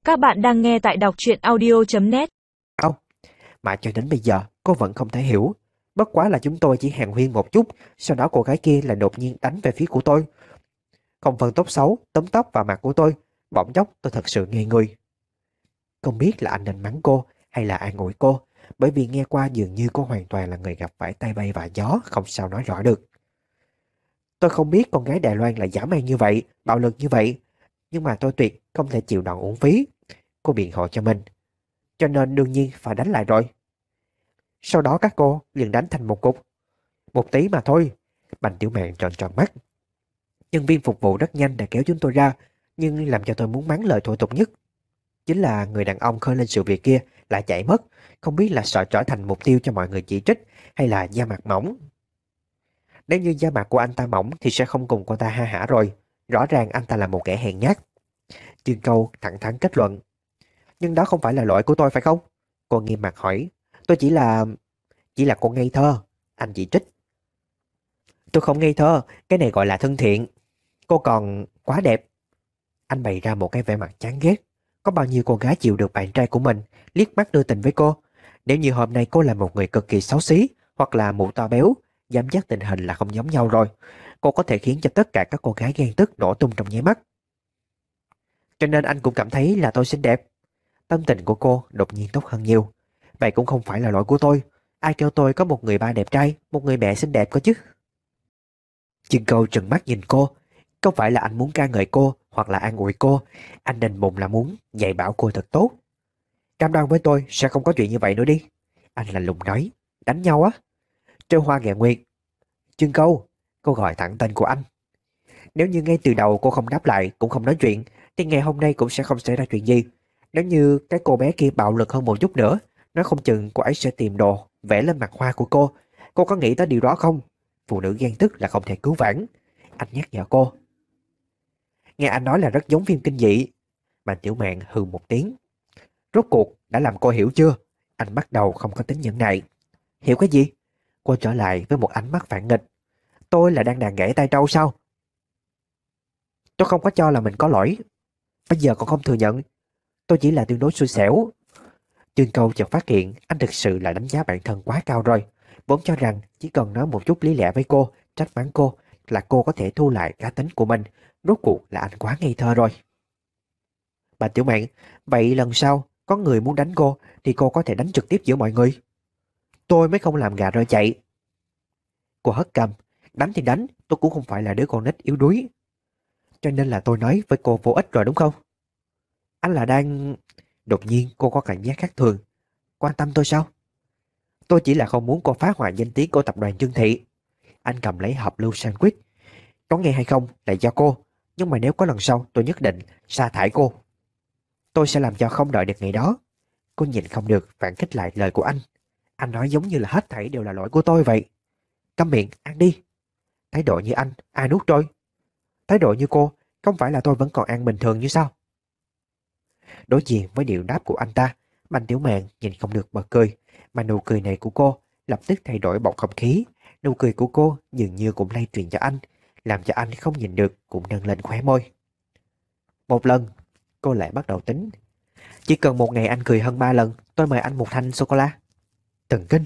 Các bạn đang nghe tại đọc truyện audio.net. Không, mà cho đến bây giờ cô vẫn không thể hiểu. Bất quá là chúng tôi chỉ hàn huyên một chút, sau đó cô gái kia lại đột nhiên đánh về phía của tôi. Không phân tốt xấu, tóm tóc vào mặt của tôi. Bỗng chốc tôi thật sự ngây người. Không biết là anh nên mắng cô hay là an ủi cô, bởi vì nghe qua dường như cô hoàn toàn là người gặp phải tay bay và gió, không sao nói rõ được. Tôi không biết con gái Đài Loan lại dã man như vậy, bạo lực như vậy, nhưng mà tôi tuyệt không thể chịu đòn uổng phí. Cô biện hộ cho mình, cho nên đương nhiên phải đánh lại rồi. Sau đó các cô liền đánh thành một cục. Một tí mà thôi. Bành Tiểu Mạn tròn tròn mắt. Nhân viên phục vụ rất nhanh đã kéo chúng tôi ra, nhưng làm cho tôi muốn mắng lời thô tục nhất chính là người đàn ông khơi lên sự việc kia lại chạy mất, không biết là sợ trở thành mục tiêu cho mọi người chỉ trích hay là da mặt mỏng. Nếu như da mặt của anh ta mỏng thì sẽ không cùng cô ta ha hả rồi. Rõ ràng anh ta là một kẻ hèn nhát. Chương Câu thẳng thắn kết luận. Nhưng đó không phải là lỗi của tôi phải không? Cô nghiêm mặt hỏi. Tôi chỉ là cô ngây thơ. Anh chỉ trích. Tôi không ngây thơ, cái này gọi là thân thiện. Cô còn quá đẹp. Anh bày ra một cái vẻ mặt chán ghét. Có bao nhiêu cô gái chịu được bạn trai của mình liếc mắt đưa tình với cô. Nếu như hôm nay cô là một người cực kỳ xấu xí hoặc là mụ to béo, dám dắt tình hình là không giống nhau rồi. Cô có thể khiến cho tất cả các cô gái ghen tức nổ tung trong nháy mắt. Cho nên anh cũng cảm thấy là tôi xinh đẹp. Tâm tình của cô đột nhiên tốt hơn nhiều. Vậy cũng không phải là lỗi của tôi. Ai kêu tôi có một người ba đẹp trai, một người mẹ xinh đẹp cơ chứ. Chương Câu trừng mắt nhìn cô. Không phải là anh muốn ca ngợi cô hoặc là an ủi cô. Anh định bụng là muốn dạy bảo cô thật tốt. Cam đoan với tôi sẽ không có chuyện như vậy nữa đi. Anh lạnh lùng nói. Đánh nhau á? Trêu hoa ghẹ nguyệt. Chương Câu, cô gọi thẳng tên của anh. Nếu như ngay từ đầu cô không đáp lại, cũng không nói chuyện, thì ngày hôm nay cũng sẽ không xảy ra chuyện gì. Nếu như cái cô bé kia bạo lực hơn một chút nữa, nói không chừng cô ấy sẽ tìm đồ vẽ lên mặt hoa của cô. Cô có nghĩ tới điều đó không? Phụ nữ ghen tức là không thể cứu vãn. Anh nhắc nhở cô. Nghe anh nói là rất giống phim kinh dị. Mà Tiểu Mạn hừ một tiếng. Rốt cuộc đã làm cô hiểu chưa? Anh bắt đầu không có tính nhẫn nại. Hiểu cái gì? Cô trở lại với một ánh mắt phản nghịch. Tôi là đang đàn gãy tay trâu sao? Tôi không có cho là mình có lỗi. Bây giờ còn không thừa nhận. Tôi chỉ là tương đối xui xẻo. Chương Câu chợt phát hiện anh thực sự là đánh giá bản thân quá cao rồi. Vốn cho rằng chỉ cần nói một chút lý lẽ với cô, trách mắng cô là cô có thể thu lại cá tính của mình. Rốt cuộc là anh quá ngây thơ rồi. Bà Tiểu Mạn, vậy lần sau có người muốn đánh cô thì cô có thể đánh trực tiếp giữa mọi người. Tôi mới không làm gà rơi chạy. Cô hất cằm. Đánh thì đánh, tôi cũng không phải là đứa con nít yếu đuối. Cho nên là tôi nói với cô vô ích rồi đúng không? Anh là đang... Đột nhiên cô có cảm giác khác thường. Quan tâm tôi sao? Tôi chỉ là không muốn cô phá hoại danh tiếng của tập đoàn Trương Thị. Anh cầm lấy hộp lưu sandwich. Có nghe hay không là do cô. Nhưng mà nếu có lần sau tôi nhất định sa thải cô. Tôi sẽ làm cho không đợi được ngày đó. Cô nhìn không được phản kích lại lời của anh. Anh nói giống như là hết thảy đều là lỗi của tôi vậy. Câm miệng, ăn đi. Thái độ như anh, ai nuốt trôi? Thái độ như cô, không phải là tôi vẫn còn ăn bình thường như sao? Đối diện với điệu đáp của anh ta, Bành Tiểu Mạn nhìn không được bật cười. Mà nụ cười này của cô lập tức thay đổi bầu không khí. Nụ cười của cô dường như cũng lay truyền cho anh, làm cho anh không nhìn được cũng nâng lên khóe môi. Một lần, cô lại bắt đầu tính. Chỉ cần một ngày anh cười hơn 3 lần, tôi mời anh một thanh sô-cô-la. Thần kinh.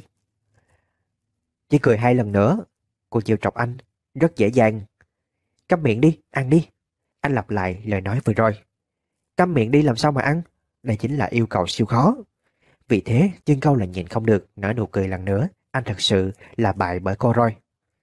Chỉ cười 2 lần nữa, cô trêu chọc anh, rất dễ dàng. Câm miệng đi, ăn đi. Anh lặp lại lời nói vừa rồi. Câm miệng đi làm sao mà ăn? Đây chính là yêu cầu siêu khó. Vì thế, Chương Câu lại nhìn không được, nở nụ cười lần nữa. Anh thật sự là bại bởi cô rồi.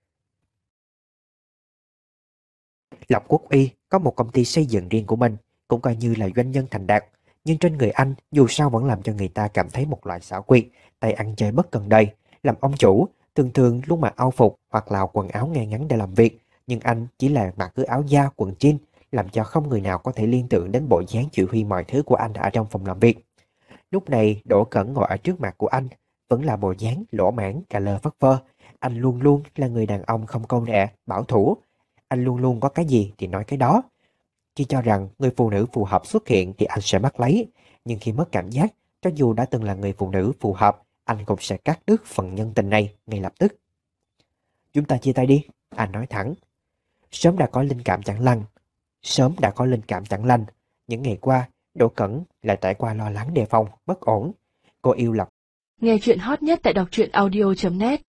Lộc Quốc Uy có một công ty xây dựng riêng của mình, cũng coi như là doanh nhân thành đạt. Nhưng trên người anh dù sao vẫn làm cho người ta cảm thấy một loại xảo quyệt, tay ăn chơi bất cần đời. Làm ông chủ, thường thường luôn mặc áo phục hoặc là quần áo ngay ngắn để làm việc. Nhưng anh chỉ là mặc cứ áo da, quần jean, làm cho không người nào có thể liên tưởng đến bộ dáng chỉ huy mọi thứ của anh ở trong phòng làm việc. Lúc này Đỗ Cẩn ngồi ở trước mặt của anh, vẫn là bộ dáng lỗ mãng cà lơ phất phơ. Anh luôn luôn là người đàn ông không câu nệ, bảo thủ. Anh luôn luôn có cái gì thì nói cái đó. Khi cho rằng người phụ nữ phù hợp xuất hiện thì anh sẽ bắt lấy. Nhưng khi mất cảm giác, cho dù đã từng là người phụ nữ phù hợp, anh cũng sẽ cắt đứt phần nhân tình này ngay lập tức. Chúng ta chia tay đi, anh nói thẳng. Sớm đã có linh cảm chẳng lành. Những ngày qua, Đỗ Cẩn lại trải qua lo lắng đề phòng, bất ổn. Cô yêu lập Nghe chuyện hot nhất tại đọc truyện audio.net